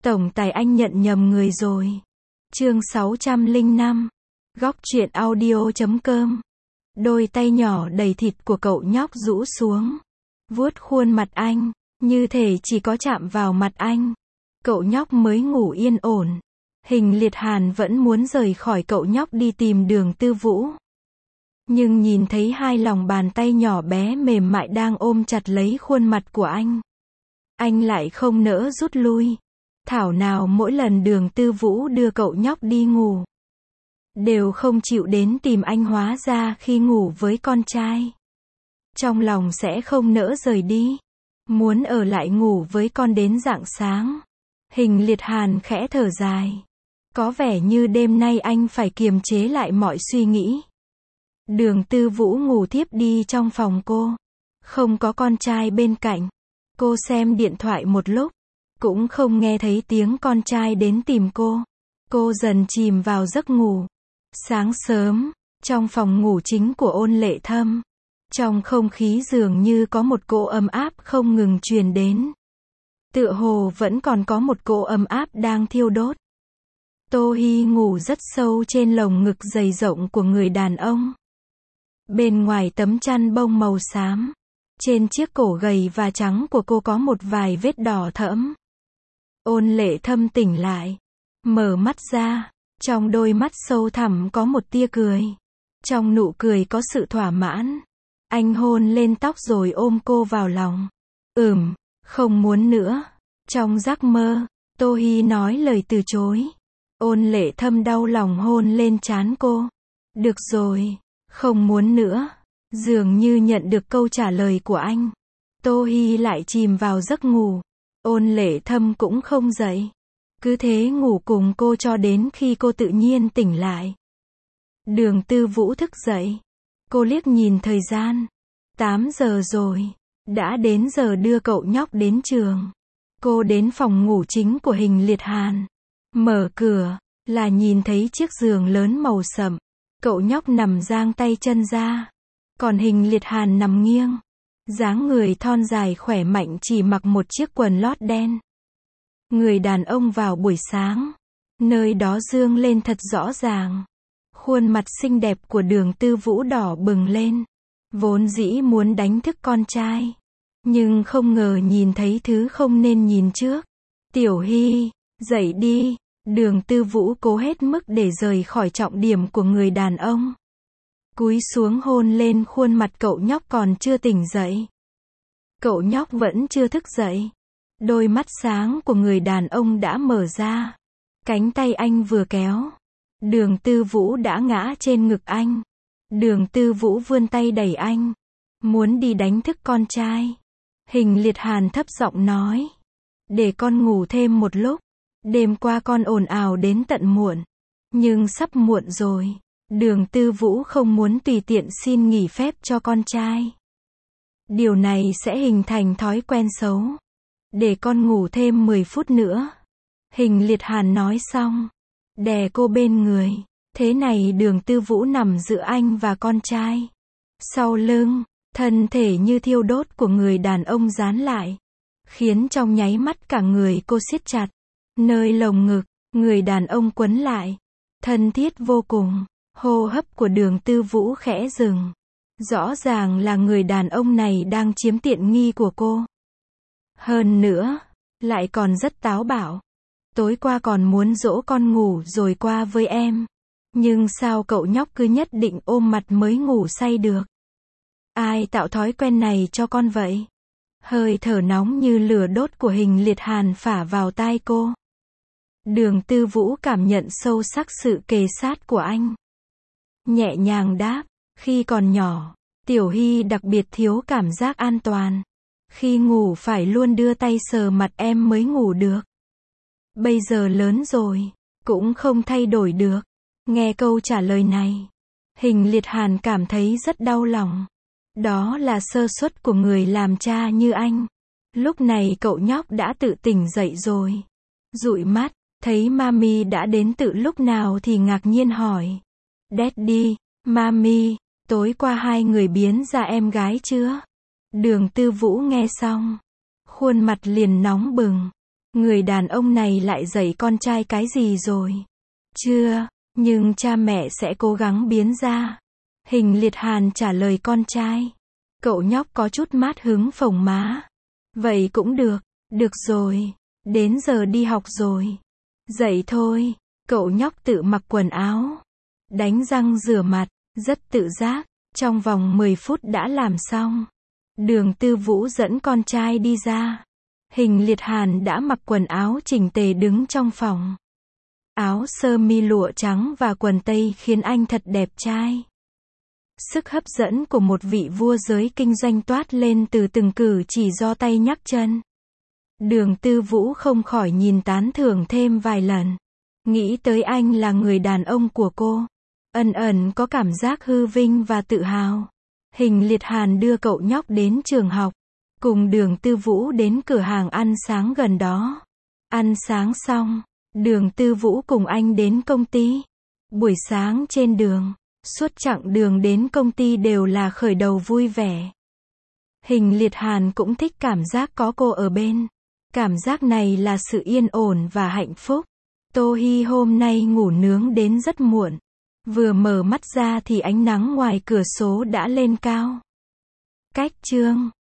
Tổng tài anh nhận nhầm người rồi. Chương 605. Góc truyện audio.com. Đôi tay nhỏ đầy thịt của cậu nhóc rũ xuống, vuốt khuôn mặt anh, như thể chỉ có chạm vào mặt anh, cậu nhóc mới ngủ yên ổn. Hình Liệt Hàn vẫn muốn rời khỏi cậu nhóc đi tìm Đường Tư Vũ. Nhưng nhìn thấy hai lòng bàn tay nhỏ bé mềm mại đang ôm chặt lấy khuôn mặt của anh lại không nỡ rút lui. Thảo nào mỗi lần Đường Tư Vũ đưa cậu nhóc đi ngủ, đều không chịu đến tìm anh, hóa ra khi ngủ với con trai, trong lòng sẽ không nỡ rời đi, muốn ở lại ngủ với con đến rạng sáng. Hình Liệt Hàn khẽ thở dài. Có vẻ như đêm nay anh phải kiềm chế lại mọi suy nghĩ. Đường Tư Vũ ngủ thiếp đi trong phòng cô, không có con trai bên cạnh. Cô xem điện thoại một lúc, cũng không nghe thấy tiếng con trai đến tìm cô. Cô dần chìm vào giấc ngủ. Sáng sớm, trong phòng ngủ chính của Ôn Lệ Thâm, trong không khí dường như có một cỗ ấm áp không ngừng truyền đến. Tựa hồ vẫn còn có một cỗ ấm áp đang thiêu đốt. Tô Hi ngủ rất sâu trên lồng ngực dày rộng của người đàn ông. Bên ngoài tấm chăn bông màu xám, trên chiếc cổ gầy và trắng của cô có một vài vết đỏ thẫm. Ôn Lệ Thâm tỉnh lại, mở mắt ra, trong đôi mắt sâu thẳm có một tia cười. Trong nụ cười có sự thỏa mãn. Anh hôn lên tóc rồi ôm cô vào lòng. Không muốn nữa. Trong giấc mơ, Tô Hi nói lời từ chối. Ôn Lệ Thâm đau lòng hôn lên trán cô. Được rồi, không muốn nữa. Dường như nhận được câu trả lời của anh, Tô Hi lại chìm vào giấc ngủ. Ôn Lệ Thâm cũng không dậy, cứ thế ngủ cùng cô cho đến khi cô tự nhiên tỉnh lại. Đường Tư Vũ thức dậy. Cô liếc nhìn thời gian. 8 giờ rồi. Đã đến giờ đưa cậu nhóc đến trường. Cô đến phòng ngủ chính của Hình Liệt Hàn. Mở cửa, là nhìn thấy chiếc giường lớn màu sẫm. Cậu nhóc nằm dang tay chân ra. Còn Hình Liệt Hàn nằm nghiêng. Dáng người thon dài khỏe mạnh, chỉ mặc một chiếc quần lót đen. Người đàn ông vào buổi sáng, nơi đó dương lên thật rõ ràng. Khuôn mặt xinh đẹp của Đường Tư Vũ đỏ bừng lên. Vốn dĩ muốn đánh thức con trai, nhưng không ngờ nhìn thấy thứ không nên nhìn trước. Tiểu Hi, dậy đi. Đường Tư Vũ cố hết mức để rời khỏi trọng điểm của người đàn ông. Cúi xuống hôn lên khuôn mặt cậu nhóc còn chưa tỉnh dậy. Cậu nhóc vẫn chưa thức dậy. Đôi mắt sáng của người đàn ông đã mở ra. Cánh tay anh vừa kéo, Đường Tư Vũ đã ngã trên ngực anh. Đường Tư Vũ vươn tay đẩy anh, muốn đi đánh thức con trai. Hình Liệt Hàn thấp giọng nói, để con ngủ thêm một lúc. Đêm qua con ồn ào đến tận muộn, nhưng sắp muộn rồi. Đường Tư Vũ không muốn tùy tiện xin nghỉ phép cho con trai. Điều này sẽ hình thành thói quen xấu. Để con ngủ thêm 10 phút nữa. Hình Liệt Hàn nói xong, đè cô bên người. Thế này Đường Tư Vũ nằm giữa anh và con trai. Sau lưng, thân thể như thiêu đốt của người đàn ông dán lại, khiến trong nháy mắt cả người cô siết chặt. Nơi lồng ngực, người đàn ông quấn lại, thân thiết vô cùng. Hô hấp của Đường Tư Vũ khẽ dừng. Rõ ràng là người đàn ông này đang chiếm tiện nghi của cô. Hơn nữa, lại còn rất táo bạo. Tối qua còn muốn dỗ con ngủ rồi qua với em. Nhưng sao cậu nhóc cứ nhất định ôm mặt mới ngủ say được? Ai tạo thói quen này cho con vậy? Hơi thở nóng như lửa đốt của Hình Liệt Hàn phả vào tai cô. Đường Tư Vũ cảm nhận sâu sắc sự kề sát của anh. Nhẹ nhàng đáp, khi còn nhỏ, Tiểu Hi đặc biệt thiếu cảm giác an toàn. Khi ngủ phải luôn đưa tay sờ mặt em mới ngủ được. Bây giờ lớn rồi, cũng không thay đổi được. Nghe câu trả lời này, Hình Liệt Hàn cảm thấy rất đau lòng. Đó là sơ suất của người làm cha như anh. Lúc này cậu nhóc đã tự tỉnh dậy rồi. Dụi mắt, thấy Mami đã đến từ lúc nào thì ngạc nhiên hỏi. Daddy, Mami, tối qua hai người biến ra em gái chưa? Đường Tư Vũ nghe xong, khuôn mặt liền nóng bừng. Người đàn ông này lại dạy con trai cái gì rồi? Chưa, nhưng cha mẹ sẽ cố gắng biến ra. Hình Liệt Hàn trả lời con trai. Cậu nhóc có chút mát hứng phồng má. Vậy cũng được, được rồi, đến giờ đi học rồi. Dậy thôi, cậu nhóc tự mặc quần áo, đánh răng rửa mặt, rất tự giác, trong vòng 10 phút đã làm xong. Đường Tư Vũ dẫn con trai đi ra. Hình Liệt Hàn đã mặc quần áo chỉnh tề đứng trong phòng. Áo sơ mi lụa trắng và quần tây khiến anh thật đẹp trai. Sức hấp dẫn của một vị vua giới kinh doanh toát lên từ từng cử chỉ giơ tay nhấc chân. Đường Tư Vũ không khỏi nhìn tán thưởng thêm vài lần. Nghĩ tới anh là người đàn ông của cô. Ẩn ẩn có cảm giác hư vinh và tự hào. Hình Liệt Hàn đưa cậu nhóc đến trường học. Cùng Đường Tư Vũ đến cửa hàng ăn sáng gần đó. Ăn sáng xong, Đường Tư Vũ cùng anh đến công ty. Buổi sáng trên đường, suốt chặng đường đến công ty đều là khởi đầu vui vẻ. Hình Liệt Hàn cũng thích cảm giác có cô ở bên. Cảm giác này là sự yên ổn và hạnh phúc. Tô Hi hôm nay ngủ nướng đến rất muộn. Vừa mở mắt ra thì ánh nắng ngoài cửa sổ đã lên cao. Cách chương